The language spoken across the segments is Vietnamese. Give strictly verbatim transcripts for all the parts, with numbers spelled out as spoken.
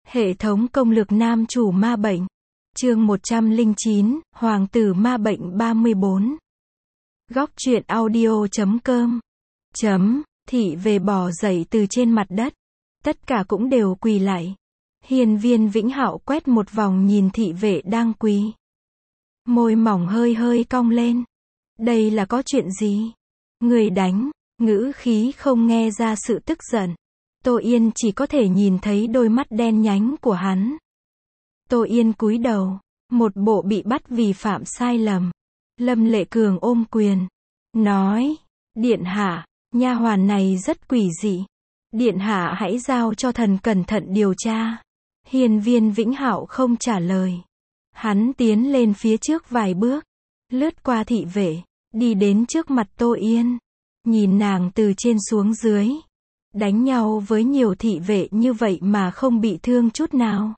Hệ thống công lược nam chủ ma bệnh. Chương một trăm lẻ chín, Hoàng tử ma bệnh ba mươi bốn. Góc truyện audio chấm com. Chấm, thị về bò dậy từ trên mặt đất. Tất cả cũng đều quỳ lại. Hiên Viên Vĩnh Hạo quét một vòng nhìn thị vệ đang quỳ. Môi mỏng hơi hơi cong lên. Đây là có chuyện gì? Người đánh, ngữ khí không nghe ra sự tức giận. Tô Yên chỉ có thể nhìn thấy đôi mắt đen nhánh của hắn. Tô Yên cúi đầu, một bộ bị bắt vì phạm sai lầm. Lâm Lệ Cường ôm quyền, nói, điện hạ, nha hoàn này rất quỷ dị. Điện hạ hãy giao cho thần cẩn thận điều tra. Hiên Viên Vĩnh Hạo không trả lời. Hắn tiến lên phía trước vài bước, lướt qua thị vệ, đi đến trước mặt Tô Yên, nhìn nàng từ trên xuống dưới. Đánh nhau với nhiều thị vệ như vậy mà không bị thương chút nào.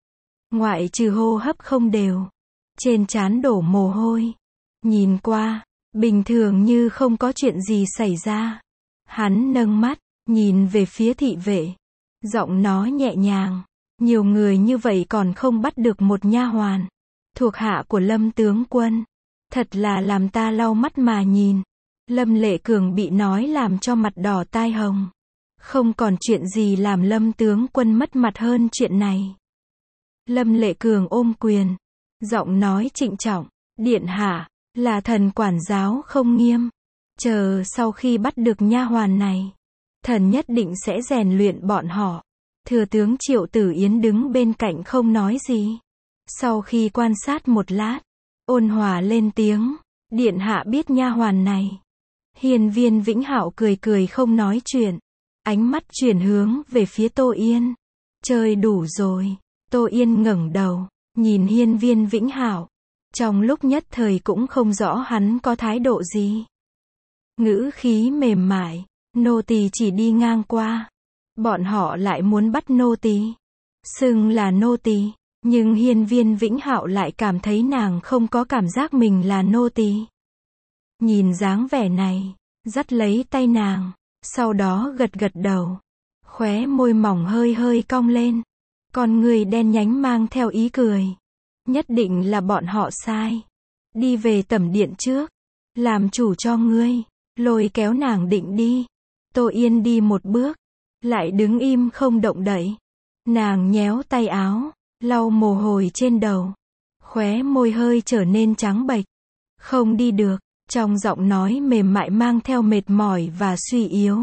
Ngoại trừ hô hấp không đều, trên trán đổ mồ hôi. Nhìn qua, bình thường như không có chuyện gì xảy ra. Hắn nâng mắt, nhìn về phía thị vệ. Giọng nói nhẹ nhàng, nhiều người như vậy còn không bắt được một nha hoàn thuộc hạ của Lâm tướng quân. Thật là làm ta lau mắt mà nhìn. Lâm Lệ Cường bị nói làm cho mặt đỏ tai hồng. Không còn chuyện gì làm Lâm tướng quân mất mặt hơn chuyện này. Lâm Lệ Cường ôm quyền, giọng nói trịnh trọng, điện hạ, là thần quản giáo không nghiêm. Chờ sau khi bắt được nha hoàn này, thần nhất định sẽ rèn luyện bọn họ. Thừa tướng Triệu Tử Yến đứng bên cạnh không nói gì. Sau khi quan sát một lát, ôn hòa lên tiếng, điện hạ biết nha hoàn này. Hiên Viên Vĩnh Hạo cười cười không nói chuyện. Ánh mắt chuyển hướng về phía Tô Yên. Chơi đủ rồi. Tô Yên ngẩng đầu, nhìn Hiên Viên Vĩnh Hạo. Trong lúc nhất thời cũng không rõ hắn có thái độ gì. Ngữ khí mềm mại, nô tỳ chỉ đi ngang qua. Bọn họ lại muốn bắt nô tỳ, xưng là nô tỳ, nhưng Hiên Viên Vĩnh Hạo lại cảm thấy nàng không có cảm giác mình là nô tỳ. Nhìn dáng vẻ này, dắt lấy tay nàng. Sau đó gật gật đầu, khóe môi mỏng hơi hơi cong lên, con người đen nhánh mang theo ý cười. Nhất định là bọn họ sai. Đi về tẩm điện trước, làm chủ cho ngươi. Lôi kéo nàng định đi. Tô Yên đi một bước, lại đứng im không động đậy. Nàng nhéo tay áo, lau mồ hôi trên đầu, khóe môi hơi trở nên trắng bệch. Không đi được. Trong giọng nói mềm mại mang theo mệt mỏi và suy yếu.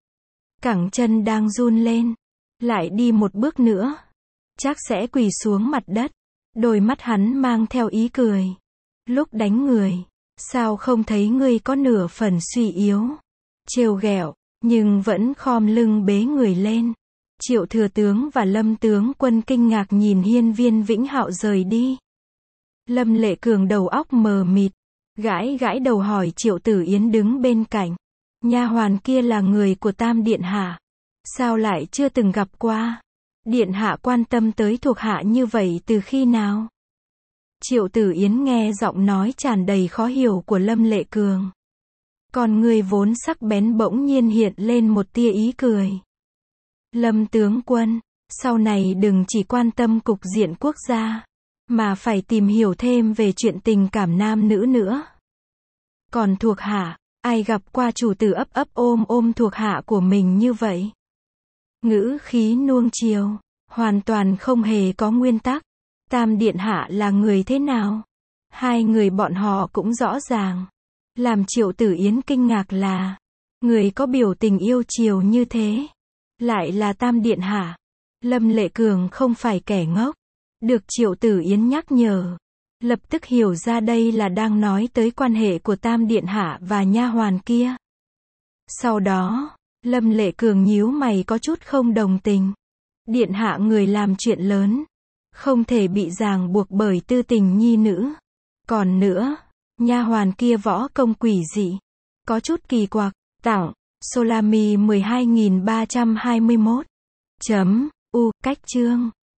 Cẳng chân đang run lên. Lại đi một bước nữa, chắc sẽ quỳ xuống mặt đất. Đôi mắt hắn mang theo ý cười. Lúc đánh người, sao không thấy ngươi có nửa phần suy yếu. Trêu ghẹo, nhưng vẫn khom lưng bế người lên. Triệu thừa tướng và Lâm tướng quân kinh ngạc nhìn Hiên Viên Vĩnh Hạo rời đi. Lâm Lệ Cường đầu óc mờ mịt. Gãi gãi đầu hỏi Triệu Tử Yến đứng bên cạnh. Nha hoàn kia là người của Tam điện hạ. Sao lại chưa từng gặp qua? Điện hạ quan tâm tới thuộc hạ như vậy từ khi nào? Triệu Tử Yến nghe giọng nói tràn đầy khó hiểu của Lâm Lệ Cường. Còn người vốn sắc bén bỗng nhiên hiện lên một tia ý cười. Lâm tướng quân, sau này đừng chỉ quan tâm cục diện quốc gia, mà phải tìm hiểu thêm về chuyện tình cảm nam nữ nữa. Còn thuộc hạ, ai gặp qua chủ tử ấp ấp ôm ôm thuộc hạ của mình như vậy? Ngữ khí nuông chiều, hoàn toàn không hề có nguyên tắc. Tam điện hạ là người thế nào? Hai người bọn họ cũng rõ ràng. Làm Triệu Tử Yến kinh ngạc là, người có biểu tình yêu chiều như thế, lại là Tam điện hạ. Lâm Lệ Cường không phải kẻ ngốc. Được Triệu Tử Yến nhắc nhở, lập tức hiểu ra đây là đang nói tới quan hệ của Tam điện hạ và nha hoàn kia. Sau đó, Lâm Lệ Cường nhíu mày có chút không đồng tình. Điện hạ người làm chuyện lớn, không thể bị ràng buộc bởi tư tình nhi nữ. Còn nữa, nha hoàn kia võ công quỷ dị, có chút kỳ quặc. Tặng Solami mười hai nghìn ba trăm hai mươi mốt chấm U cách chương